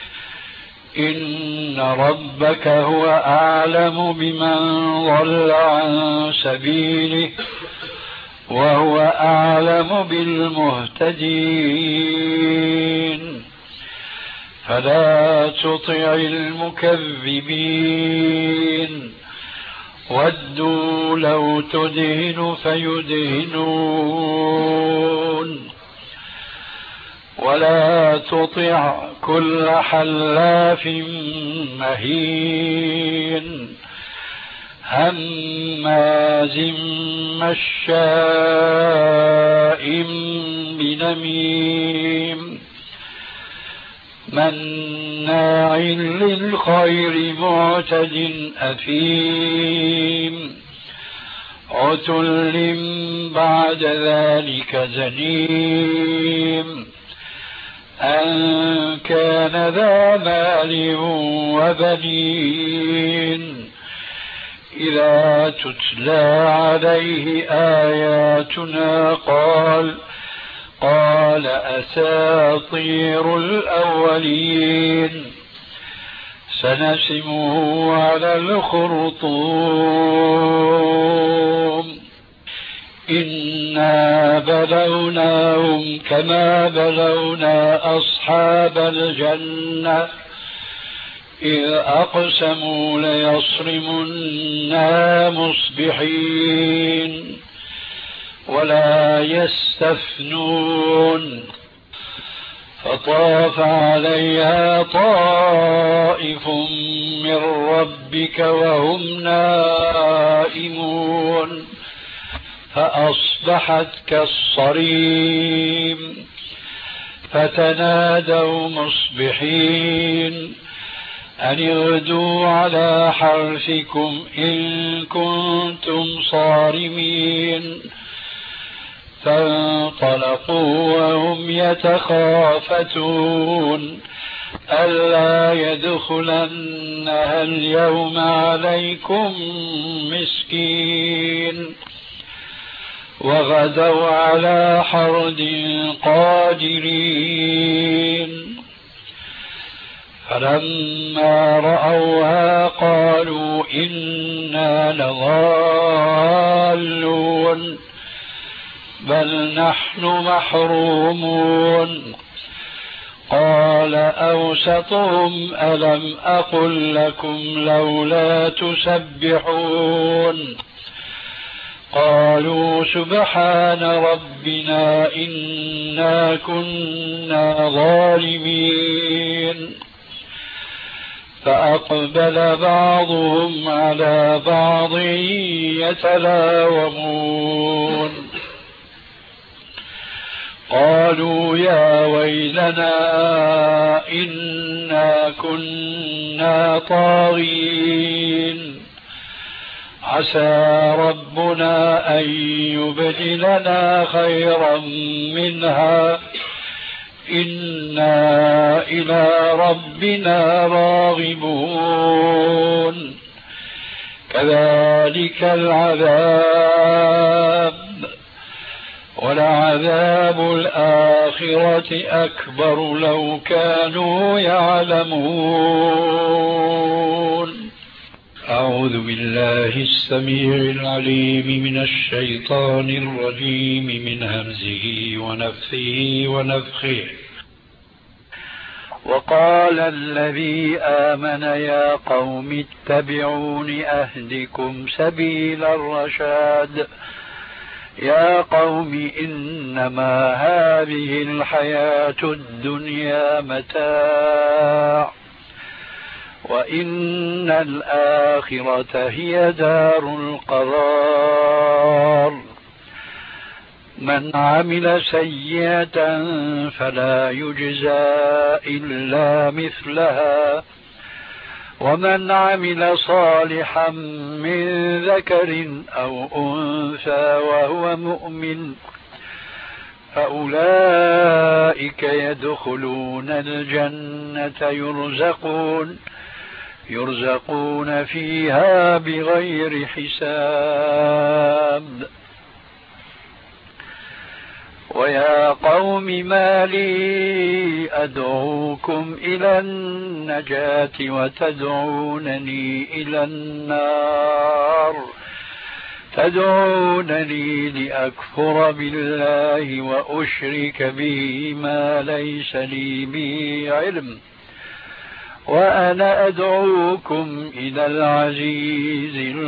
إن ربك هو أعلم بمن ضل عن سبيله وهو أعلم بالمهتدين. فلا تطع المكذبين ودوا لو تدهن فيدهنون ولا تطع كل حلاف مهين هماز مشاء بنميم مناع للخير معتد أثيم عتل بعد ذلك زنيم أن كان ذا مال وبنين إذا تتلى عليه آياتنا قال أساطير الأولين سنسمه على الخرطوم إنا بلوناهم كما بلونا أصحاب الجنة إذ أقسموا ليصرمنا مصبحين ولا يستثنون فطاف عليها طائف من ربك وهم نائمون فأصبحت كالصريم فتنادوا مصبحين أن اغدوا على حرثكم إن كنتم صارمين فانطلقوا وهم يتخافتون ألا يدخلنها اليوم عليكم مسكين وغدوا على حرد قادرين فلما رأوها قالوا إنا لضالون بل نحن محرومون قال أوسطهم ألم أقل لكم لولا تسبحون قالوا سبحان ربنا إنا كنا ظالمين فأقبل بعضهم على بعض يتلاومون قالوا يا ويلنا إنا كنا طاغين عسى ربنا أن يبدلنا خيرا منها إنا إلى ربنا راغبون كذلك العذاب ولعذاب الآخرة أكبر لو كانوا يعلمون أعوذ بالله السميع العليم من الشيطان الرجيم من همزه ونفثه ونفخه وقال الذي آمن يا قوم اتبعون أهدكم سبيل الرشاد يا قوم إنما هذه الحياة الدنيا متاع وإن الآخرة هي دار القرار من عمل سيئة فلا يجزى إلا مثلها ومن عمل صالحا من ذكر أو أنثى وهو مؤمن فأولئك يدخلون الجنة يرزقون فيها بغير حساب ويا قوم ما لي أدعوكم إلى النجاة وتدعونني إلى النار تدعونني لأكفر بالله وأشرك به ما ليس لي به علم وأنا أدعوكم إلى العزيز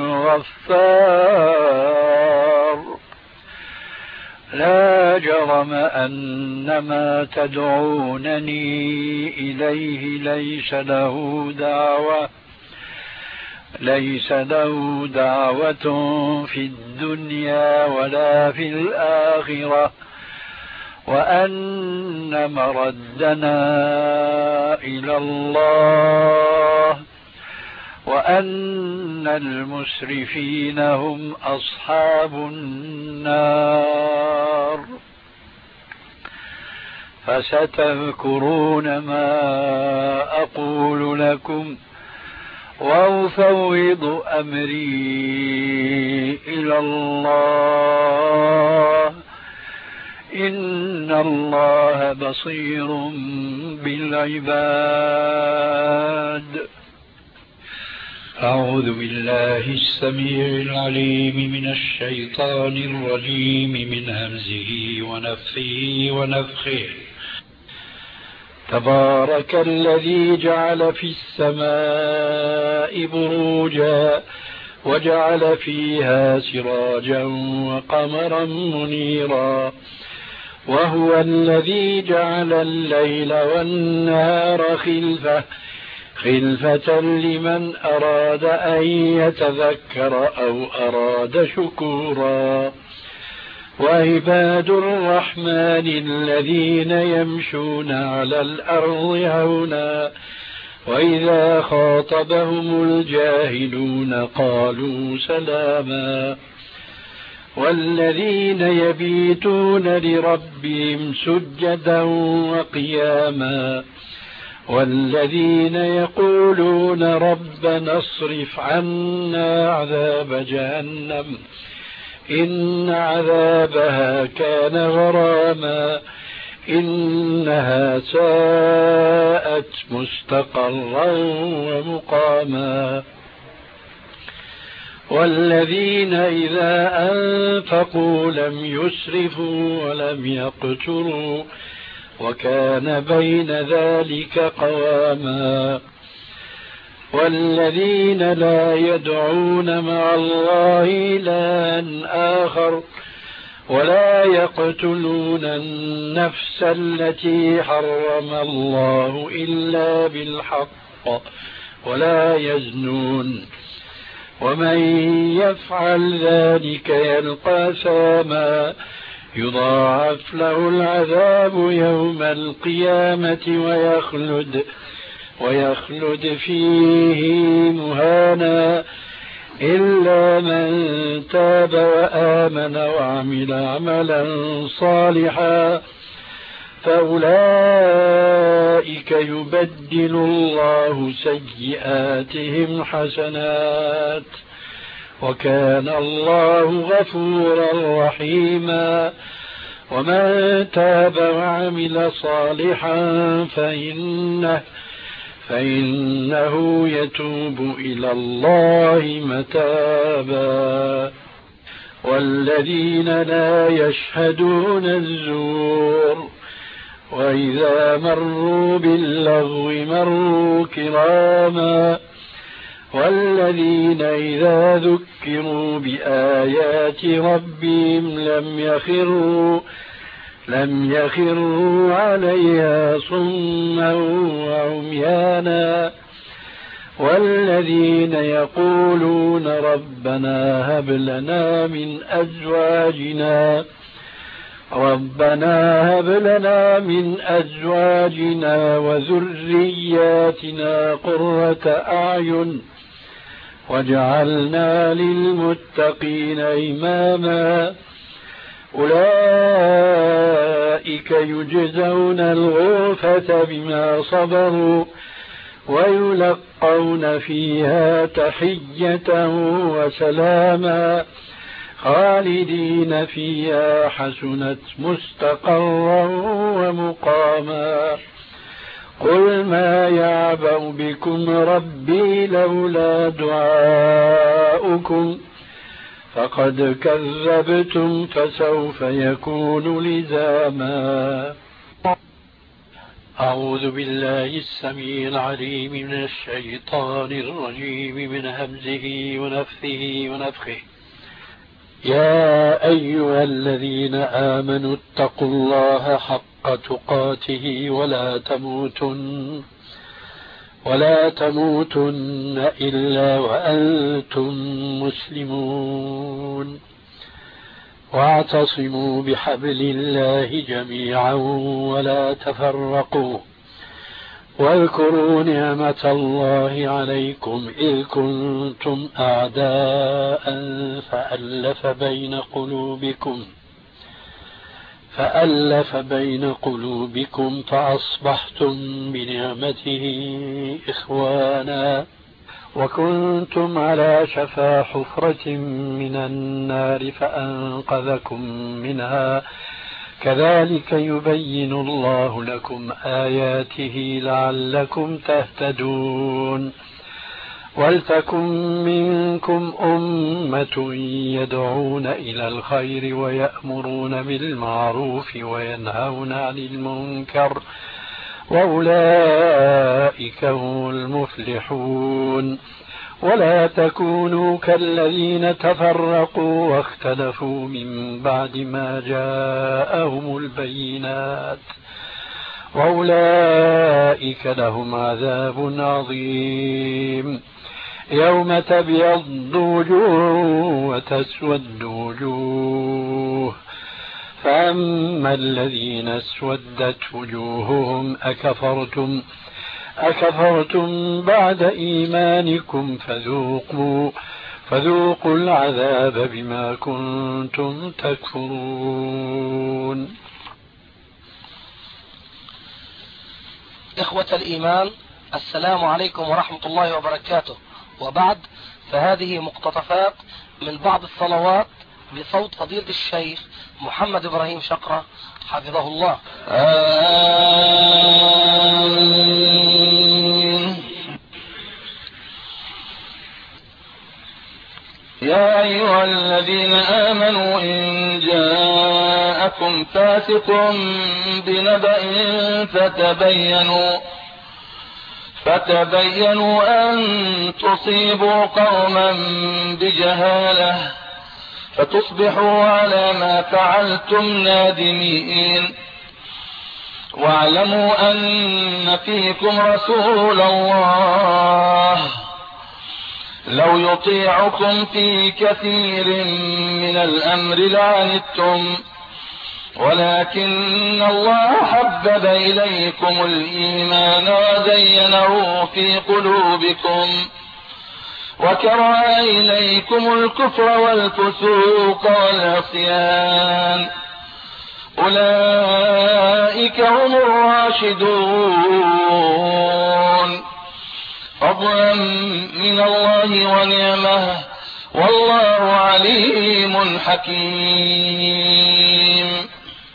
الغفار. لا جرم أن ما تدعونني إليه ليس له دعوة في الدنيا ولا في الآخرة، وأن مردنا إلى الله، وأن المسرفين هم أصحاب النار. فستذكرون ما أقول لكم وأفوض أمري إلى الله، إن الله بصير بالعباد. أعوذ بالله السميع العليم من الشيطان الرجيم من همزه ونفثه ونفخه. تبارك الذي جعل في السماء بروجا وجعل فيها سراجا وقمرا منيرا، وهو الذي جعل الليل والنهار خلفة لمن أراد أن يتذكر أو أراد شكورا. وعباد الرحمن الذين يمشون على الأرض هونا وإذا خاطبهم الجاهلون قالوا سلاما. والذين يبيتون لربهم سجدا وقياما، والذين يقولون ربنا اصرف عنا عذاب جهنم إن عذابها كان غراما إنها ساءت مستقرا ومقاما. والذين إذا أنفقوا لم يسرفوا ولم يقتروا وكان بين ذلك قواما. والذين لا يدعون مع الله إلها آخر ولا يقتلون النفس التي حرم الله إلا بالحق ولا يزنون، ومن يفعل ذلك يلقى أثاما يضاعف له العذاب يوم القيامة ويخلد فيه مهانا إلا من تاب وآمن وعمل عملا صالحا فأولئك يبدل الله سيئاتهم حسنات وكان الله غفورا رحيما. ومن تاب وعمل صالحا فإنه يتوب إلى الله متابا. والذين لا يشهدون الزور وإذا مروا باللغو مروا كراما. والذين إذا ذكروا بآيات ربهم لم يخروا عليها صما وعميانا. والذين يقولون ربنا هب لنا من أزواجنا وذرياتنا قرة أعين واجعلنا للمتقين إماما. أولئك يجزون الغرفة بما صبروا ويلقون فيها تحية وسلاما خالدين فيها حسنت مستقرا ومقاما. قل ما يعبأ بكم ربي لولا دعاؤكم فقد كذبتم فسوف يكون لزاما. أعوذ بالله السميع العليم من الشيطان الرجيم من همزه ونفثه ونفخه. يا أيها الذين آمنوا اتقوا الله حق تقاته ولا تموتن إلا وأنتم مسلمون. واعتصموا بحبل الله جميعا ولا تفرقوا. واذكروا نعمة الله عليكم إذ كنتم أعداء فألف بين قلوبكم فأصبحتم بنعمته إخوانا وكنتم على شفا حفرة من النار فأنقذكم منها. كذلك يبين الله لكم آياته لعلكم تهتدون. ولتكن منكم أمة يدعون إلى الخير ويأمرون بالمعروف وينهون عن المنكر وأولئك هم المفلحون. ولا تكونوا كالذين تفرقوا واختلفوا من بعد ما جاءهم البينات وأولئك لهم عذاب عظيم. يوم تبيض وجوه وتسود وجوه فأما الذين اسودت وجوههم أكفرتم بعد إيمانكم فذوقوا العذاب بما كنتم تكفرون. إخوة الإيمان، السلام عليكم ورحمة الله وبركاته. وبعد، فهذه مقتطفات من بعض الصلوات بصوت فضيلة الشيخ محمد إبراهيم شقرة حفظه الله. يا أيها الذين آمنوا إن جاءكم فاسق بنبأ فتبينوا أن تصيبوا قوما بجهالة فتصبحوا على ما فعلتم نادمين. واعلموا أن فيكم رسول الله لو يطيعكم في كثير من الأمر لعنتم ولكن الله حبب إليكم الإيمان وزينه في قلوبكم وكره إليكم الكفر والفسوق والعصيان أولئك هم الراشدون فضلا من الله ونعمه والله عليم حكيم.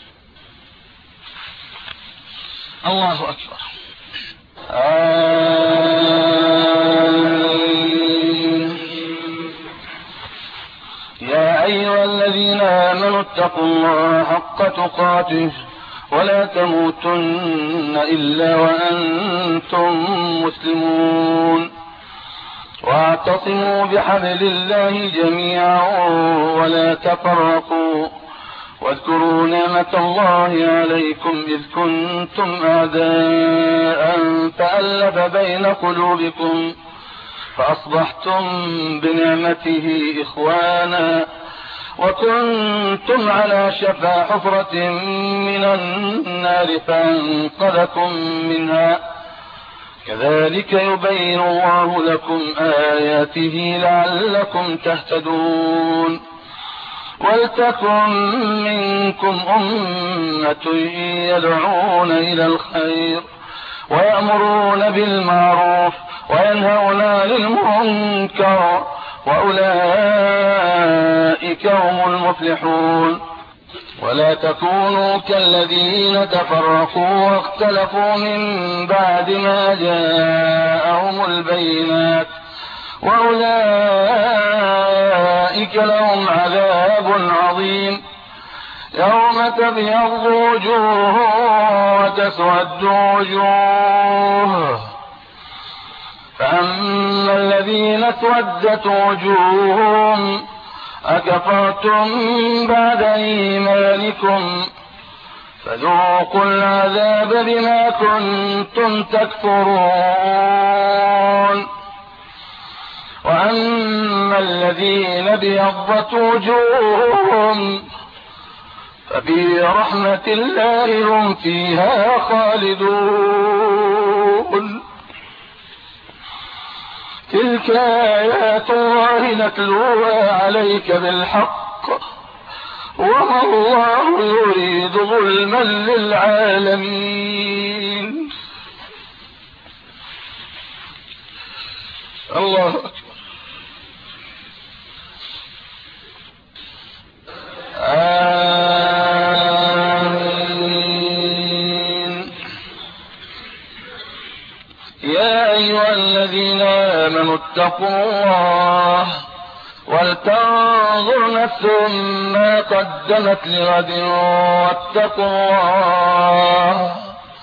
الله أكبر. يا أيها الذين آمنوا اتقوا الله حق تقاته ولا تموتن إلا وأنتم مسلمون. واعتصموا بحبل الله جميعا ولا تفرقوا. واذكروا نعمة الله عليكم إذ كنتم أعداء فألف بين قلوبكم فأصبحتم بنعمته إخوانا وكنتم على شفا حفرة من النار فأنقذكم منها. كذلك يبين الله لكم آياته لعلكم تهتدون. ولتكن منكم أمة يدعون إلى الخير ويأمرون بالمعروف وينهون عن المنكر وأولئك هم المفلحون. ولا تكونوا كالذين تفرقوا واختلفوا من بعد ما جاءهم البينات وأولئك لهم عذاب عظيم. يوم تبيض وجوه وتسود وجوه. فأما الذين اسودت وجوههم أكفرتم بعد إيمانكم فذوقوا العذاب بما كنتم تكفرون. وأما الذين ابيضت وجوههم ففي رحمة الله هم فيها خالدون. تلك آيات الله نتلوها عليك بالحق وما الله يريد ظلما للعالمين. الله أكبر. آمين. يا أيها الذين آمنوا اتقوا الله ولتنظر نفس ما قدمت لغد واتقوا الله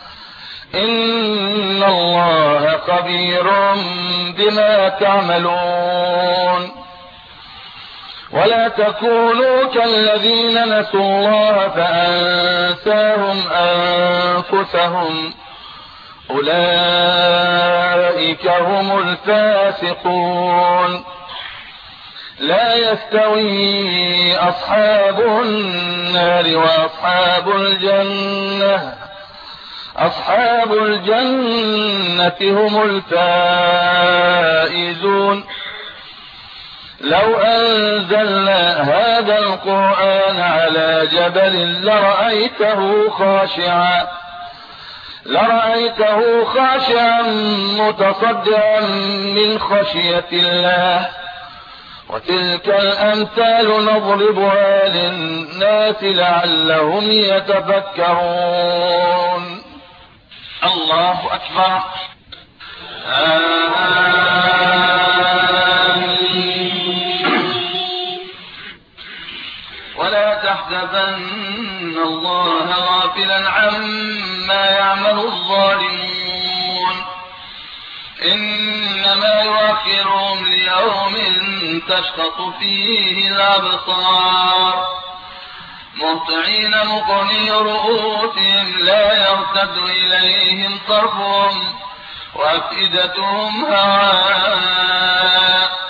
إن الله خبير بما تعملون. ولا تكونوا كالذين نسوا الله فأنساهم أنفسهم أولئك هم الفاسقون. لا يستوي أصحاب النار وأصحاب الجنة. أصحاب الجنة هم الفائزون. لو أنزلنا هذا القرآن على جبل لرأيته خاشعا متصدعا من خشية الله. وتلك الأمثال نضربها للناس لعلهم يتفكرون. الله أكبر. ولا تحسبن الله غافلا عما يعمل الظالمون إنما يؤخرهم ليوم تشخص فيه الأبصار مهطعين مقنعي رؤوسهم لا يرتد إليهم طرفهم وأفئدتهم هواء.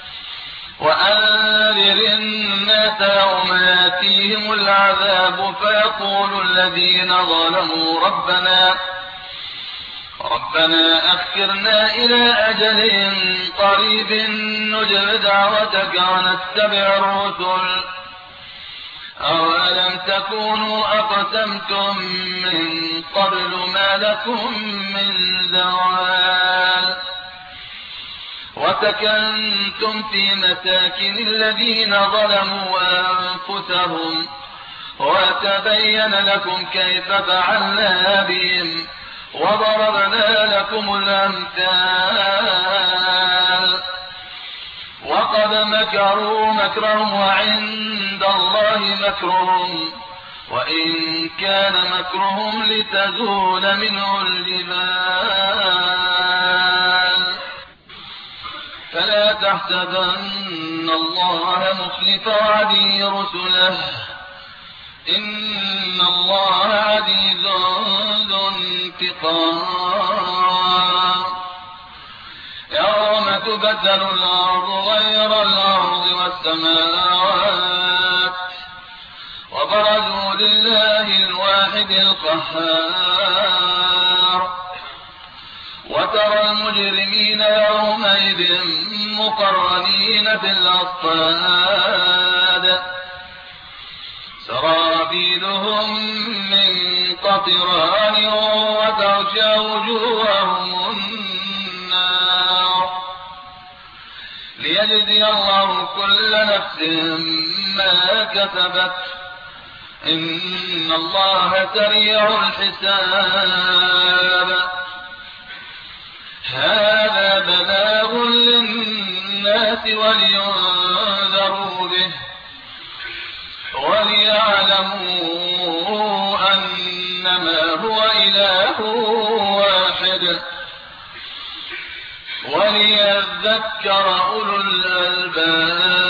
وأنذر الناس يوم يأتيهم العذاب فيقول الذين ظلموا ربنا أخرنا إلى أجل قريب نجب دعوتك ونتبع الرسل أولم تكونوا أقسمتم من قبل ما لكم من زوال وسكنتم في مساكن الذين ظلموا أنفسهم وتبين لكم كيف فعلنا بهم وضربنا لكم الأمثال وقد مكروا مكرهم وعند الله مكرهم وإن كان مكرهم لتزول منه الجبال فلا تحسبن الله مخلف وعده رسله إن الله عزيز ذو انتقام يوم تبدل الأرض غير الأرض والسماوات وبرزوا لله الواحد القهار وترى المجرمين يومئذ مقرنين في الأصفاد سرابيلهم من قطران وتغشى وجوههم النار ليجزي الله كل نفس ما كسبت إن الله سريع الحساب هذا بلاغ للناس ولينذروا به وليعلموا وإله واحد وليذكر أولو الألباب.